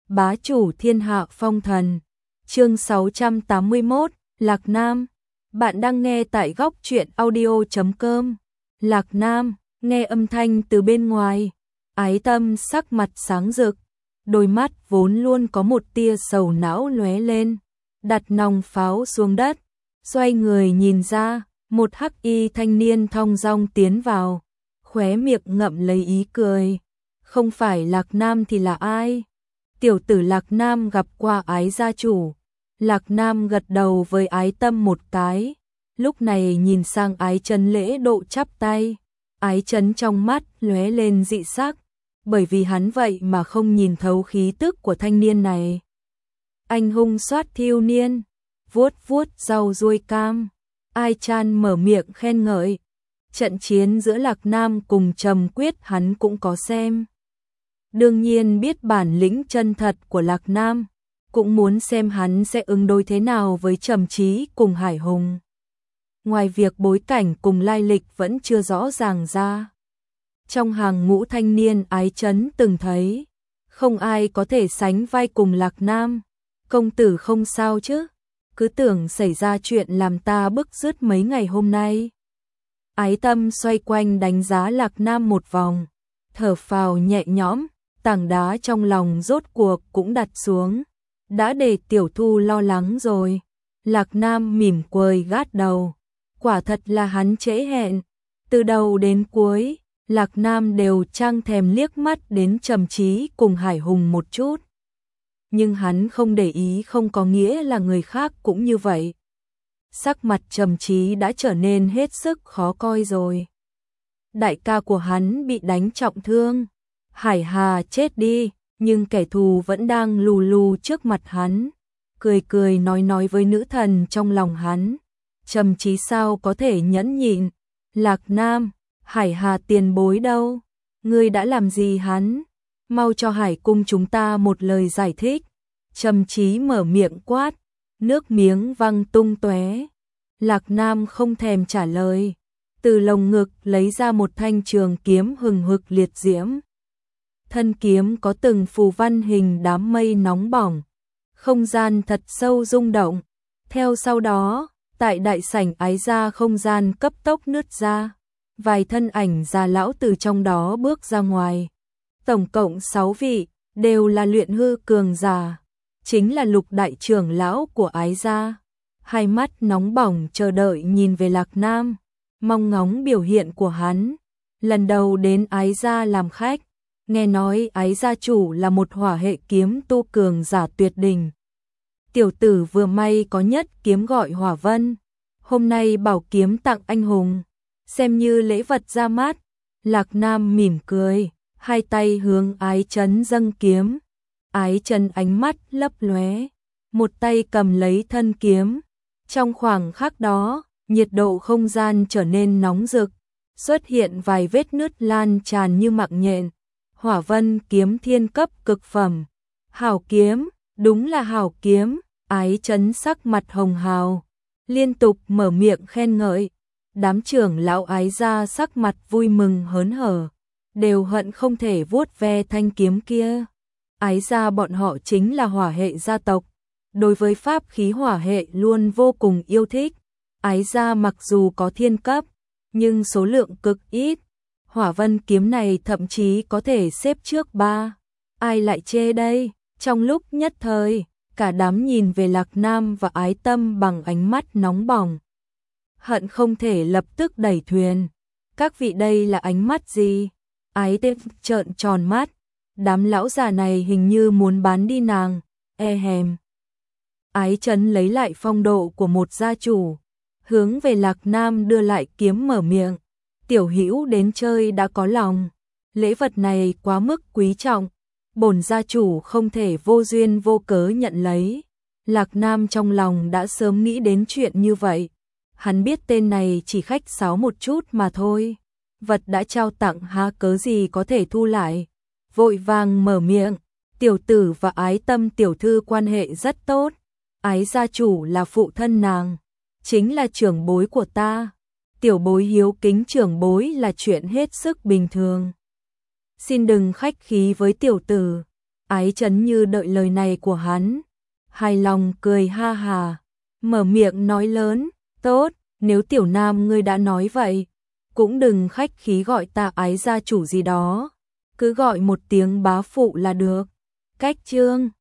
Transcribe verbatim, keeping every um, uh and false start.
bá chủ thiên hạ phong thần. Chương sáu trăm tám mươi mốt, Lạc Nam. Bạn đang nghe tại góc truyện audio chấm com. Lạc Nam, nghe âm thanh từ bên ngoài. Ái Tâm sắc mặt sáng rực, đôi mắt vốn luôn có một tia sầu não lóe lên, đặt nòng pháo xuống đất, xoay người nhìn ra, một hắc y thanh niên thong dong tiến vào, khóe miệng ngậm lấy ý cười. Không phải Lạc Nam thì là ai? Tiểu tử Lạc Nam gặp qua Ái gia chủ. Lạc Nam gật đầu với Ái Tâm một cái, lúc này nhìn sang Ái Chấn lễ độ chắp tay. Ái Chấn trong mắt lóe lên dị sắc, bởi vì hắn vậy mà không nhìn thấu khí tức của thanh niên này. Anh hung soát thiếu niên, vuốt vuốt rau ruôi cam. Ai Chan mở miệng khen ngợi. Trận chiến giữa Lạc Nam cùng Trầm Quyết hắn cũng có xem. Đương nhiên biết bản lĩnh chân thật của Lạc Nam, cũng muốn xem hắn sẽ ứng đối thế nào với Trầm Chí cùng Hải Hùng. Ngoài việc bối cảnh cùng lai lịch vẫn chưa rõ ràng ra, trong hàng ngũ thanh niên Ái Chấn từng thấy, không ai có thể sánh vai cùng Lạc Nam. Công tử không sao chứ? Cứ tưởng xảy ra chuyện làm ta bức rứt mấy ngày hôm nay. Ái Tâm xoay quanh đánh giá Lạc Nam một vòng, thở phào nhẹ nhõm, tảng đá trong lòng rốt cuộc cũng đặt xuống. Đã để Tiểu Thu lo lắng rồi. Lạc Nam mỉm cười gát đầu, quả thật là hắn trễ hẹn. Từ đầu đến cuối, Lạc Nam đều chẳng thèm liếc mắt đến Trầm Chí cùng Hải Hùng một chút. Nhưng hắn không để ý không có nghĩa là người khác cũng như vậy. Sắc mặt Trầm Chí đã trở nên hết sức khó coi rồi. Đại ca của hắn bị đánh trọng thương, Hải Hà chết đi, nhưng kẻ thù vẫn đang lù lù trước mặt hắn, cười cười nói nói với nữ thần trong lòng hắn. Trầm Chí sao có thể nhẫn nhịn? Lạc Nam, Hải Hà tiền bối đâu? Ngươi đã làm gì hắn? Mau cho Hải cung chúng ta một lời giải thích. Trầm Chí mở miệng quát, nước miếng văng tung tóe. Lạc Nam không thèm trả lời, từ lồng ngực lấy ra một thanh trường kiếm hừng hực liệt diễm. Thân kiếm có từng phù văn hình đám mây nóng bỏng, không gian thật sâu rung động. Theo sau đó, tại đại sảnh Ái gia không gian cấp tốc nứt ra, vài thân ảnh già lão từ trong đó bước ra ngoài. Tổng cộng sáu vị, đều là luyện hư cường giả, chính là Lục đại trưởng lão của Ái gia. Hai mắt nóng bỏng chờ đợi nhìn về Lạc Nam, mong ngóng biểu hiện của hắn. Lần đầu đến Ái gia làm khách, nghe nói Ái gia chủ là một hỏa hệ kiếm tu cường giả tuyệt đỉnh. Tiểu tử vừa may có nhất kiếm gọi Hỏa Vân, hôm nay bảo kiếm tặng anh hùng, xem như lễ vật ra mắt. Lạc Nam mỉm cười, hai tay hướng Ái Chấn dâng kiếm. Ái Chấn ánh mắt lấp lóe, một tay cầm lấy thân kiếm. Trong khoảng khắc đó, nhiệt độ không gian trở nên nóng rực, xuất hiện vài vết nứt lan tràn như mạng nhện. Hỏa Vân kiếm thiên cấp cực phẩm. Hảo kiếm, đúng là hảo kiếm. Ái Chấn sắc mặt hồng hào, liên tục mở miệng khen ngợi. Đám trưởng lão Ái gia sắc mặt vui mừng hớn hở, đều hận không thể vuốt ve thanh kiếm kia. Ái gia bọn họ chính là hỏa hệ gia tộc, đối với pháp khí hỏa hệ luôn vô cùng yêu thích. Ái gia mặc dù có thiên cấp, nhưng số lượng cực ít. Hỏa Vân kiếm này thậm chí có thể xếp trước ba. Ai lại chê đây? Trong lúc nhất thời, cả đám nhìn về Lạc Nam và Ái Tâm bằng ánh mắt nóng bỏng, hận không thể lập tức đẩy thuyền. Các vị đây là ánh mắt gì? Ái Tâm trợn tròn mắt, đám lão già này hình như muốn bán đi nàng, e hèm. Ái Chấn lấy lại phong độ của một gia chủ, hướng về Lạc Nam đưa lại kiếm mở miệng. Tiểu hữu đến chơi đã có lòng, lễ vật này quá mức quý trọng, bổn gia chủ không thể vô duyên vô cớ nhận lấy. Lạc Nam trong lòng đã sớm nghĩ đến chuyện như vậy, hắn biết tên này chỉ khách sáo một chút mà thôi, vật đã trao tặng há cớ gì có thể thu lại. Vội vàng mở miệng, tiểu tử và Ái Tâm tiểu thư quan hệ rất tốt, Ái gia chủ là phụ thân nàng, chính là trưởng bối của ta. Tiểu bối hiếu kính trưởng bối là chuyện hết sức bình thường. Xin đừng khách khí với tiểu tử. Ái Chấn như đợi lời này của hắn, hài lòng cười ha hà, mở miệng nói lớn, tốt, nếu Tiểu Nam ngươi đã nói vậy, cũng đừng khách khí gọi ta Ái gia chủ gì đó, cứ gọi một tiếng bá phụ là được. Cách chương